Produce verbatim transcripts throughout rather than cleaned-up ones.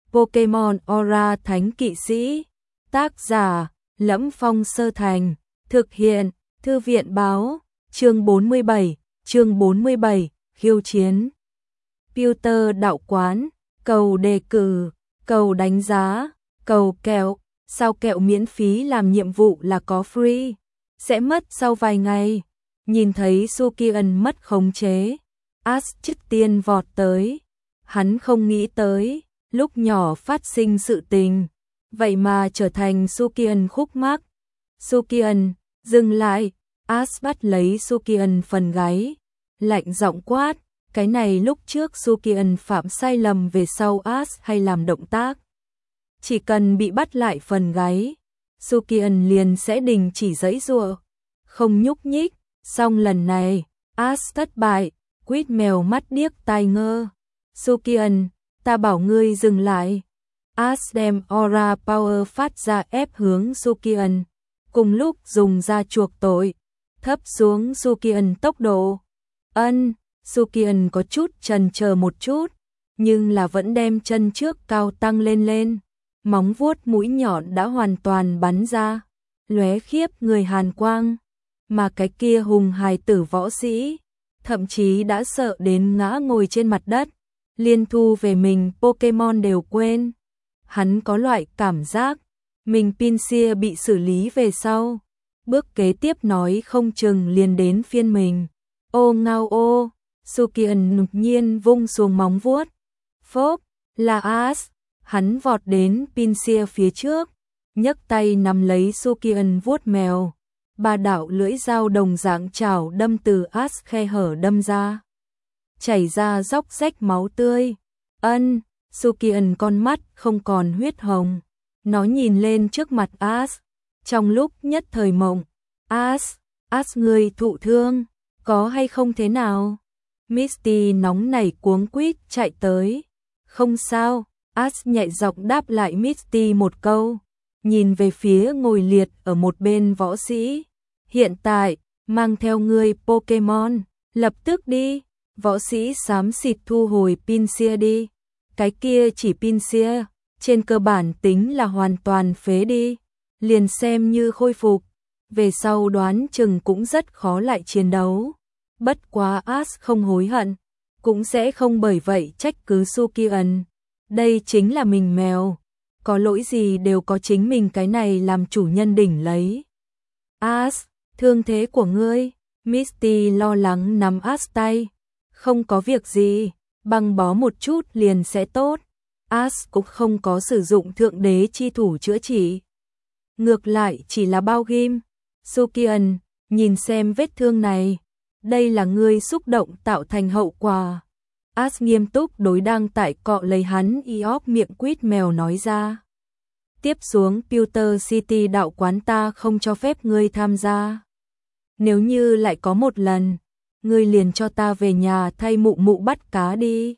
Pokemon Aura Thánh Kỵ Sĩ. Tác giả: Lẫm Phong Sơ Thành. Thực hiện: Thư viện báo. Chương bốn mươi bảy, chương bốn mươi bảy, khiêu chiến. Pewter đạo quán, cầu đề cử, cầu đánh giá, cầu kẹo, sao kẹo miễn phí làm nhiệm vụ là có free, sẽ mất sau vài ngày. Nhìn thấy Sukian mất khống chế, Ash trước tiên vọt tới. Hắn không nghĩ tới, lúc nhỏ phát sinh sự tình, vậy mà trở thành Sukian khúc mắc. Sukian, dừng lại. Ash bắt lấy Sukian phần gáy, lạnh giọng quát, cái này lúc trước Sukian phạm sai lầm về sau Ash hay làm động tác. Chỉ cần bị bắt lại phần gáy, Sukian liền sẽ đình chỉ giãy giụa, không nhúc nhích. Song lần này, Ash thất bại, quýt mèo mắt điếc tai ngơ. Sukian, ta bảo ngươi dừng lại. Ash đem Aura Power phát ra ép hướng Sukian, cùng lúc dùng ra chuộc tội, thấp xuống Sukian tốc độ. Ân, Sukian có chút chần chờ một chút, nhưng là vẫn đem chân trước cao tăng lên lên. Móng vuốt mũi nhọn đã hoàn toàn bắn ra, lóe khiếp người hàn quang. Mà cái kia hùng hài tử võ sĩ, thậm chí đã sợ đến ngã ngồi trên mặt đất, liên thu về mình Pokemon đều quên. Hắn có loại cảm giác, mình Pinsir bị xử lý về sau, bước kế tiếp nói không chừng liền đến phiên mình. Ô ngao ô, Sukian đột nhiên vung xuống móng vuốt. Phốp, là Ash, hắn vọt đến Pinsir phía trước, nhấc tay nắm lấy Sukian vuốt mèo. Ba đạo lưỡi dao đồng dạng chảo đâm từ Ash khe hở đâm ra, chảy ra róc rách máu tươi. Ân, Sukian con mắt không còn huyết hồng, nó nhìn lên trước mặt Ash, trong lúc nhất thời mộng. Ash, Ash người thụ thương, có hay không thế nào? Misty nóng nảy cuống quýt chạy tới. Không sao, Ash nhẹ giọng đáp lại Misty một câu, nhìn về phía ngồi liệt ở một bên võ sĩ. Hiện tại, mang theo người Pokemon, lập tức đi. Võ sĩ xám xịt thu hồi Pinsir đi. Cái kia chỉ Pinsir, trên cơ bản tính là hoàn toàn phế đi, liền xem như khôi phục, về sau đoán chừng cũng rất khó lại chiến đấu. Bất quá Ash không hối hận, cũng sẽ không bởi vậy trách cứ Sukian. Đây chính là mình mèo, có lỗi gì đều có chính mình cái này làm chủ nhân đỉnh lấy. Ash, thương thế của ngươi? Misty lo lắng nắm Ash tay. Không có việc gì, băng bó một chút liền sẽ tốt. Ash cũng không có sử dụng thượng đế chi thủ chữa trị, ngược lại chỉ là bao ghim. Sukian, nhìn xem vết thương này, đây là ngươi xúc động tạo thành hậu quả. Ash nghiêm túc đối đang tại cọ lấy hắn y óp miệng quýt mèo nói ra. Tiếp xuống Pewter City đạo quán ta không cho phép ngươi tham gia. Nếu như lại có một lần, ngươi liền cho ta về nhà thay mụ mụ bắt cá đi.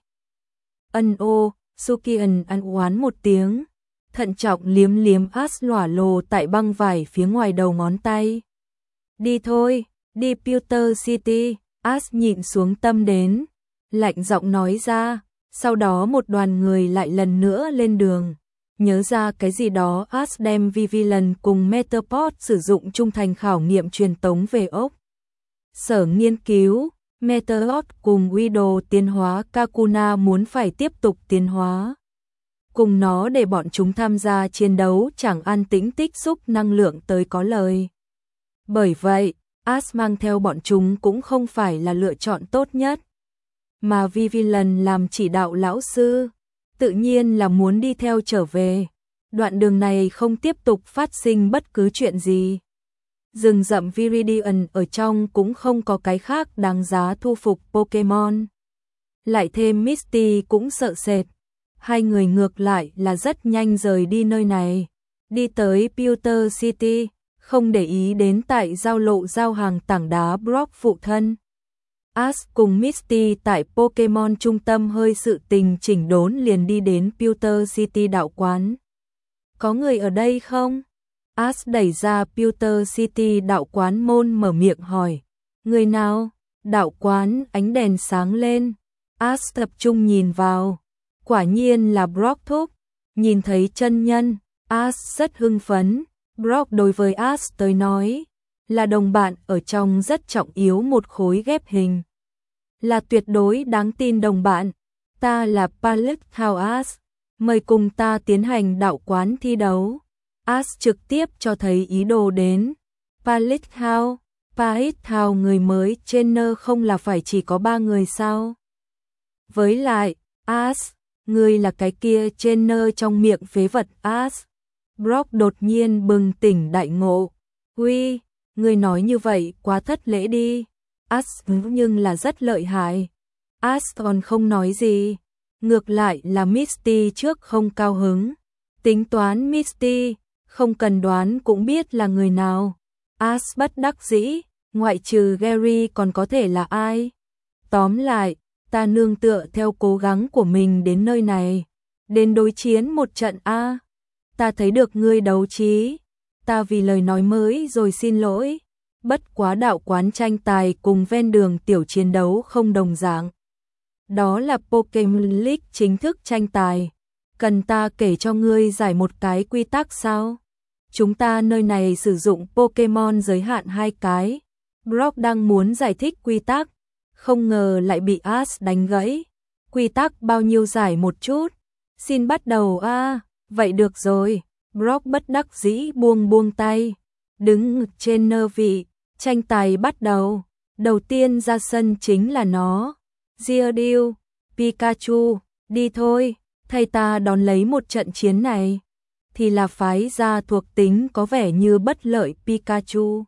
Ân ô, Sukian ăn oán một tiếng, thận trọng liếm liếm Ash lỏa lồ tại băng vải phía ngoài đầu ngón tay. Đi thôi, đi Pewter City. Ash nhịn xuống tâm đến, lạnh giọng nói ra. Sau đó một đoàn người lại lần nữa lên đường. Nhớ ra cái gì đó, Ash đem Vivillon cùng Metapod sử dụng trung thành khảo nghiệm truyền tống về ốc sở nghiên cứu. Metapod cùng Widow tiến hóa, Kakuna muốn phải tiếp tục tiến hóa cùng nó để bọn chúng tham gia chiến đấu chẳng an tĩnh tích xúc năng lượng tới có lời. Bởi vậy, Ash mang theo bọn chúng cũng không phải là lựa chọn tốt nhất. Mà Vivillon làm chỉ đạo lão sư, tự nhiên là muốn đi theo trở về. Đoạn đường này không tiếp tục phát sinh bất cứ chuyện gì. Rừng rậm Viridian ở trong cũng không có cái khác đáng giá thu phục Pokemon. Lại thêm Misty cũng sợ sệt. Hai người ngược lại là rất nhanh rời đi nơi này. Đi tới Pewter City, không để ý đến tại giao lộ giao hàng tảng đá Brock phụ thân. Ash cùng Misty tại Pokemon trung tâm hơi sự tình chỉnh đốn liền đi đến Pewter City đạo quán. Có người ở đây không? Ash đẩy ra Pewter City đạo quán môn mở miệng hỏi. Người nào? Đạo quán ánh đèn sáng lên. Ash tập trung nhìn vào. Quả nhiên là Brock thúc. Nhìn thấy chân nhân, Ash rất hưng phấn. Brock đối với Ash tới nói, là đồng bạn ở trong rất trọng yếu một khối ghép hình. Là tuyệt đối đáng tin đồng bạn. Ta là Palik House Ash, mời cùng ta tiến hành đạo quán thi đấu. Ash trực tiếp cho thấy ý đồ đến. Palik House, Palik House người mới trainer không là phải chỉ có ba người sao? Với lại, Ash, người là cái kia trainer trong miệng phế vật Ash. Brock đột nhiên bừng tỉnh đại ngộ. Uy, người nói như vậy quá thất lễ đi. Ash nhưng là rất lợi hại. Ash còn không nói gì. Ngược lại là Misty trước không cao hứng. Tính toán Misty, không cần đoán cũng biết là người nào. Ash bất đắc dĩ, ngoại trừ Gary còn có thể là ai. Tóm lại, ta nương tựa theo cố gắng của mình đến nơi này. Đến đối chiến một trận A. Ta thấy được ngươi đấu trí. Ta vì lời nói mới rồi xin lỗi. Bất quá đạo quán tranh tài cùng ven đường tiểu chiến đấu không đồng dạng. Đó là Pokémon League chính thức tranh tài. Cần ta kể cho ngươi giải một cái quy tắc sao? Chúng ta nơi này sử dụng Pokémon giới hạn hai cái. Brock đang muốn giải thích quy tắc, không ngờ lại bị Ash đánh gãy. Quy tắc bao nhiêu giải một chút? Xin bắt đầu a. À, vậy được rồi. Brock bất đắc dĩ buông buông tay. Đứng trên nơ vị, tranh tài bắt đầu. Đầu tiên ra sân chính là nó. Geodude, Pikachu, đi thôi, thầy ta đón lấy một trận chiến này. Thì là phái ra thuộc tính có vẻ như bất lợi Pikachu.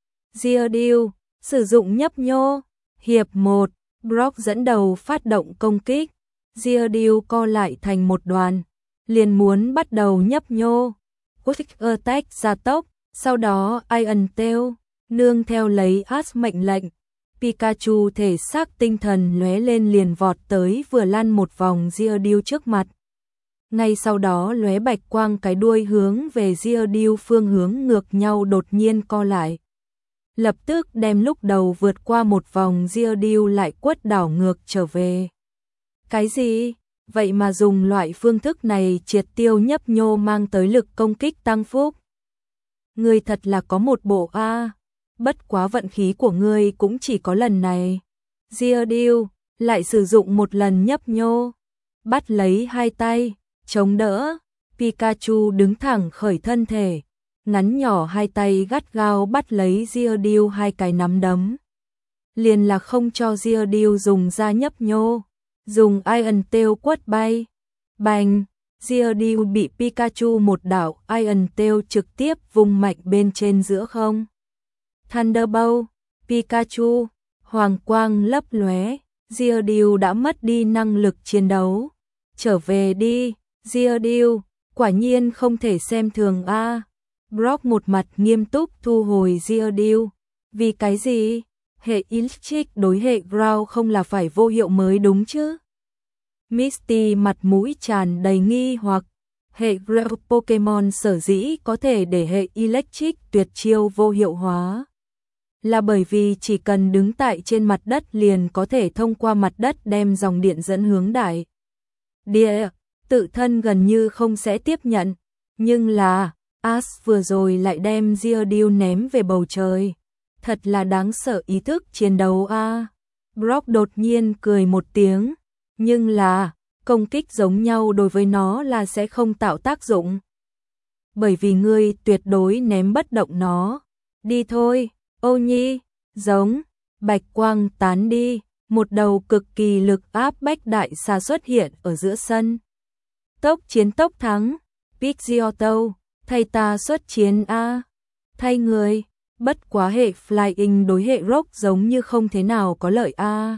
Geodude, sử dụng nhấp nhô. Hiệp một, Brock dẫn đầu phát động công kích. Geodude co lại thành một đoàn, liền muốn bắt đầu nhấp nhô. Quick Attack ra tốc, sau đó Iron Tail, nương theo lấy Ash mệnh lệnh. Pikachu thể xác tinh thần lóe lên liền vọt tới vừa lăn một vòng Geodude trước mặt. Ngay sau đó lóe bạch quang cái đuôi hướng về Geodude phương hướng ngược nhau đột nhiên co lại. Lập tức đem lúc đầu vượt qua một vòng Geodude lại quất đảo ngược trở về. Cái gì? Vậy mà dùng loại phương thức này triệt tiêu nhấp nhô mang tới lực công kích tăng phúc. Ngươi thật là có một bộ a. Bất quá vận khí của ngươi cũng chỉ có lần này. Geodude lại sử dụng một lần nhấp nhô, bắt lấy hai tay, chống đỡ. Pikachu đứng thẳng khởi thân thể, ngắn nhỏ hai tay gắt gao bắt lấy Geodude hai cái nắm đấm. Liền là không cho Geodude dùng ra nhấp nhô, dùng Iron Tail quất bay. Bành, Geodude bị Pikachu một đạo Iron Tail trực tiếp vung mạnh bên trên giữa không. Thunderbolt, Pikachu, hoàng quang lấp lóe, Geodude đã mất đi năng lực chiến đấu. Trở về đi, Geodude, quả nhiên không thể xem thường a. Brock một mặt nghiêm túc thu hồi Geodude. Vì cái gì? Hệ Electric đối hệ Ground không là phải vô hiệu mới đúng chứ? Misty mặt mũi tràn đầy nghi hoặc. Hệ Ground Pokemon sở dĩ có thể để hệ Electric tuyệt chiêu vô hiệu hóa. Là bởi vì chỉ cần đứng tại trên mặt đất liền có thể thông qua mặt đất đem dòng điện dẫn hướng đại địa, tự thân gần như không sẽ tiếp nhận. Nhưng là, Ash vừa rồi lại đem Geodude ném về bầu trời. Thật là đáng sợ ý thức chiến đấu a. À. Brock đột nhiên cười một tiếng. Nhưng là, công kích giống nhau đối với nó là sẽ không tạo tác dụng. Bởi vì ngươi tuyệt đối ném bất động nó. Đi thôi, ô nhi, giống, bạch quang tán đi. Một đầu cực kỳ lực áp bách đại xà xuất hiện ở giữa sân. Tốc chiến tốc thắng. Pidgeotto, thay ta xuất chiến a. Thay người. Bất quá hệ Flying đối hệ Rock giống như không thế nào có lợi a.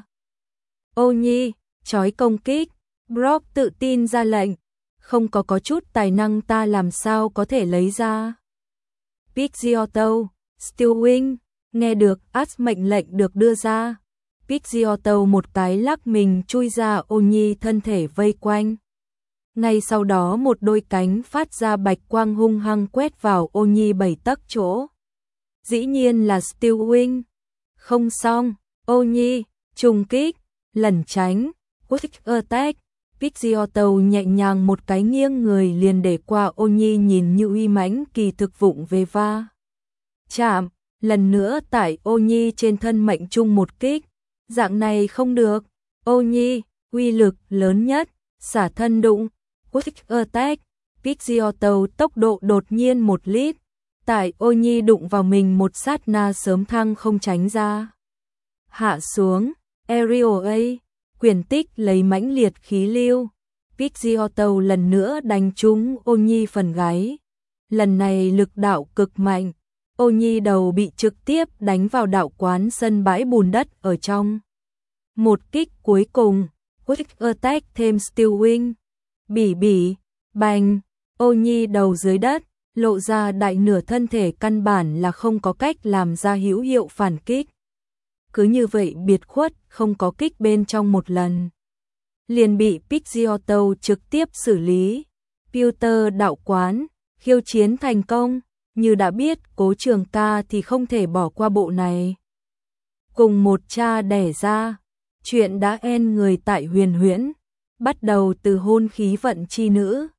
Ô nhi, chói công kích. Brock tự tin ra lệnh. Không có có chút tài năng ta làm sao có thể lấy ra. Pidgeotto, Steel Wing, nghe được Ash mệnh lệnh được đưa ra. Pidgeotto một cái lắc mình chui ra ô nhi thân thể vây quanh. Ngay sau đó một đôi cánh phát ra bạch quang hung hăng quét vào ô nhi bảy tấc chỗ. Dĩ nhiên là Steel Wing. Không xong, ô nhi, trùng kích, lẩn tránh, Quick Attack, Pidgeotto nhẹ nhàng một cái nghiêng người liền để qua Ô Nhi nhìn như uy mãnh kỳ thực vụng về va. Chạm, lần nữa tải Ô Nhi trên thân mệnh trung một kích. Dạng này không được. Ô Nhi, uy lực lớn nhất, xả thân đụng, Quick Attack. Pidgeotto tốc độ đột nhiên một lít. Tải Ô Nhi đụng vào mình một sát na sớm thăng không tránh ra. Hạ xuống, Aerial A, quyền tích lấy mãnh liệt khí lưu. Pidgeotto lần nữa đánh trúng Ô Nhi phần gáy. Lần này lực đạo cực mạnh. Ô Nhi đầu bị trực tiếp đánh vào đạo quán sân bãi bùn đất ở trong. Một kích cuối cùng, Quick Attack thêm Steel Wing. Bỉ bỉ, bành, Ô Nhi đầu dưới đất, lộ ra đại nửa thân thể căn bản là không có cách làm ra hữu hiệu phản kích. Cứ như vậy biệt khuất, không có kích bên trong một lần. Liền bị Pidgeotto trực tiếp xử lý. Pewter đạo quán, khiêu chiến thành công, như đã biết Cố Trường Ca thì không thể bỏ qua bộ này. Cùng một cha đẻ ra, chuyện đã en người tại Huyền Huyễn, bắt đầu từ hôn khí vận chi nữ.